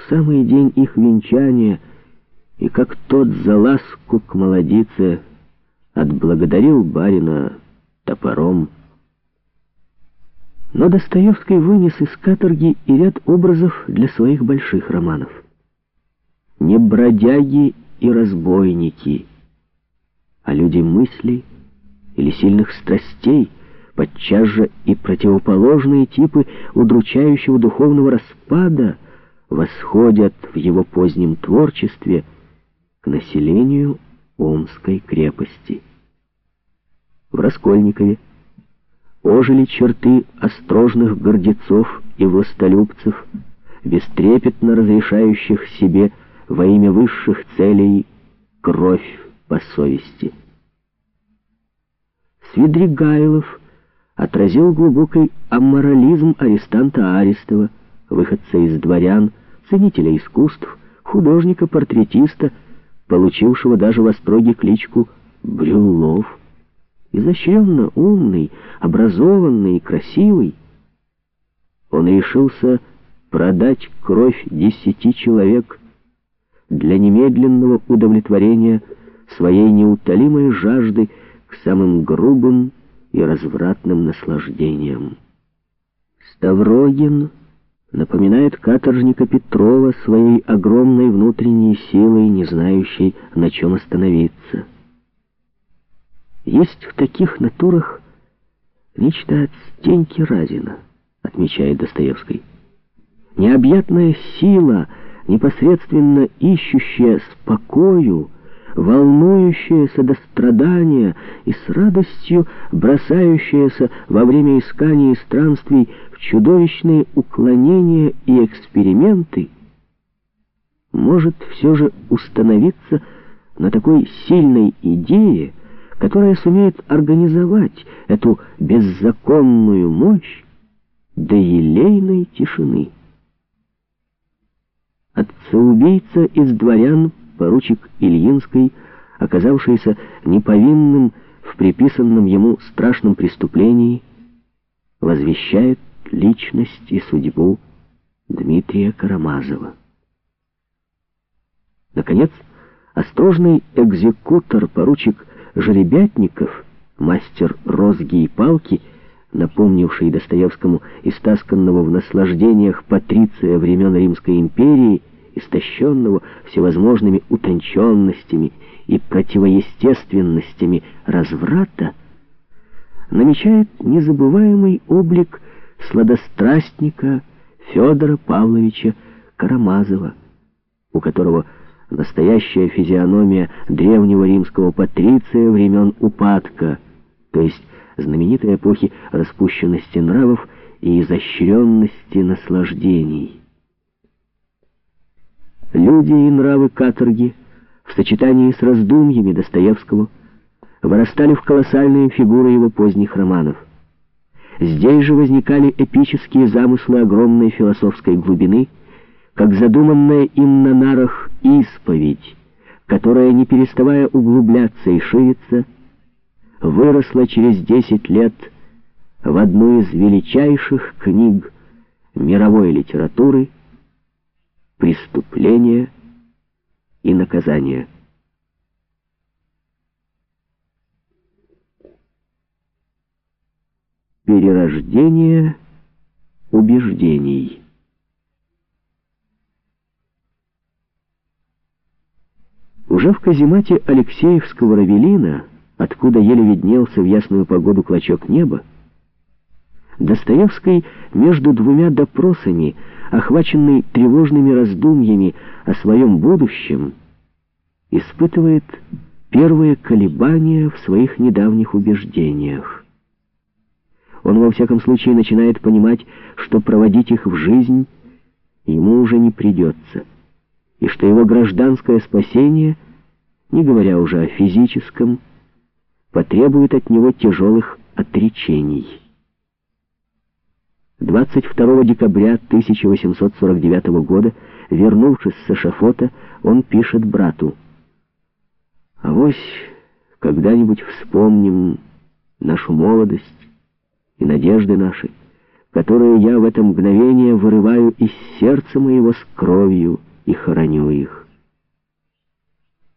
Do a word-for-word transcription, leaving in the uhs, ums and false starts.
самый день их венчания, и как тот за ласку к молодице отблагодарил барина топором. Но Достоевский вынес из каторги и ряд образов для своих больших романов. Не бродяги и разбойники, а люди мыслей или сильных страстей, подчас же и противоположные типы удручающего духовного распада восходят в его позднем творчестве к населению Омской крепости. В Раскольникове ожили черты острожных гордецов и властолюбцев, бестрепетно разрешающих себе во имя высших целей кровь по совести. Свидригайлов отразил глубокий амморализм арестанта Арестова, выходца из дворян, ценителя искусств, художника-портретиста, получившего даже в Остроге кличку Брюллов. Изощренно умный, образованный и красивый, он решился продать кровь десяти человек для немедленного удовлетворения своей неутолимой жажды к самым грубым и развратным наслаждениям. Ставрогин напоминает каторжника Петрова своей огромной внутренней силой, не знающей, на чем остановиться. Есть в таких натурах нечто от Стеньки Разина, отмечает Достоевский. Необъятная сила, непосредственно ищущая спокою, волнующаяся до страдания и с радостью бросающаяся во время исканий и странствий в чудовищные уклонения и эксперименты, может все же установиться на такой сильной идее, которая сумеет организовать эту беззаконную мощь до елейной тишины. Отца-убийца из дворян, поручик Ильинский, оказавшийся неповинным в приписанном ему страшном преступлении, возвещает личность и судьбу Дмитрия Карамазова. Наконец, осторожный экзекутор, поручик Жеребятников, мастер розги и палки, напомнивший Достоевскому истасканного в наслаждениях патриция времен Римской империи, истощенного всевозможными утонченностями и противоестественностями разврата, намечает незабываемый облик сладострастника Федора Павловича Карамазова, у которого настоящая физиономия древнего римского патриция времен упадка, то есть знаменитой эпохи распущенности нравов и изощренности наслаждений. Люди и нравы каторги в сочетании с раздумьями Достоевского вырастали в колоссальные фигуры его поздних романов. Здесь же возникали эпические замыслы огромной философской глубины, как задуманная им на нарах исповедь, которая, не переставая углубляться и шириться, выросла через десять лет в одну из величайших книг мировой литературы «Преступление и наказание». Перерождение убеждений. Уже в каземате Алексеевского Равелина, откуда еле виднелся в ясную погоду клочок неба, Достоевский между двумя допросами, охваченный тревожными раздумьями о своем будущем, испытывает первые колебания в своих недавних убеждениях. Он, во всяком случае, начинает понимать, что проводить их в жизнь ему уже не придется, и что его гражданское спасение, не говоря уже о физическом, потребует от него тяжелых отречений. двадцать второго декабря тысяча восемьсот сорок девятого года, вернувшись с эшафота, он пишет брату: «Авось когда-нибудь вспомним нашу молодость и надежды наши, которые я в это мгновение вырываю из сердца моего с кровью и хороню их.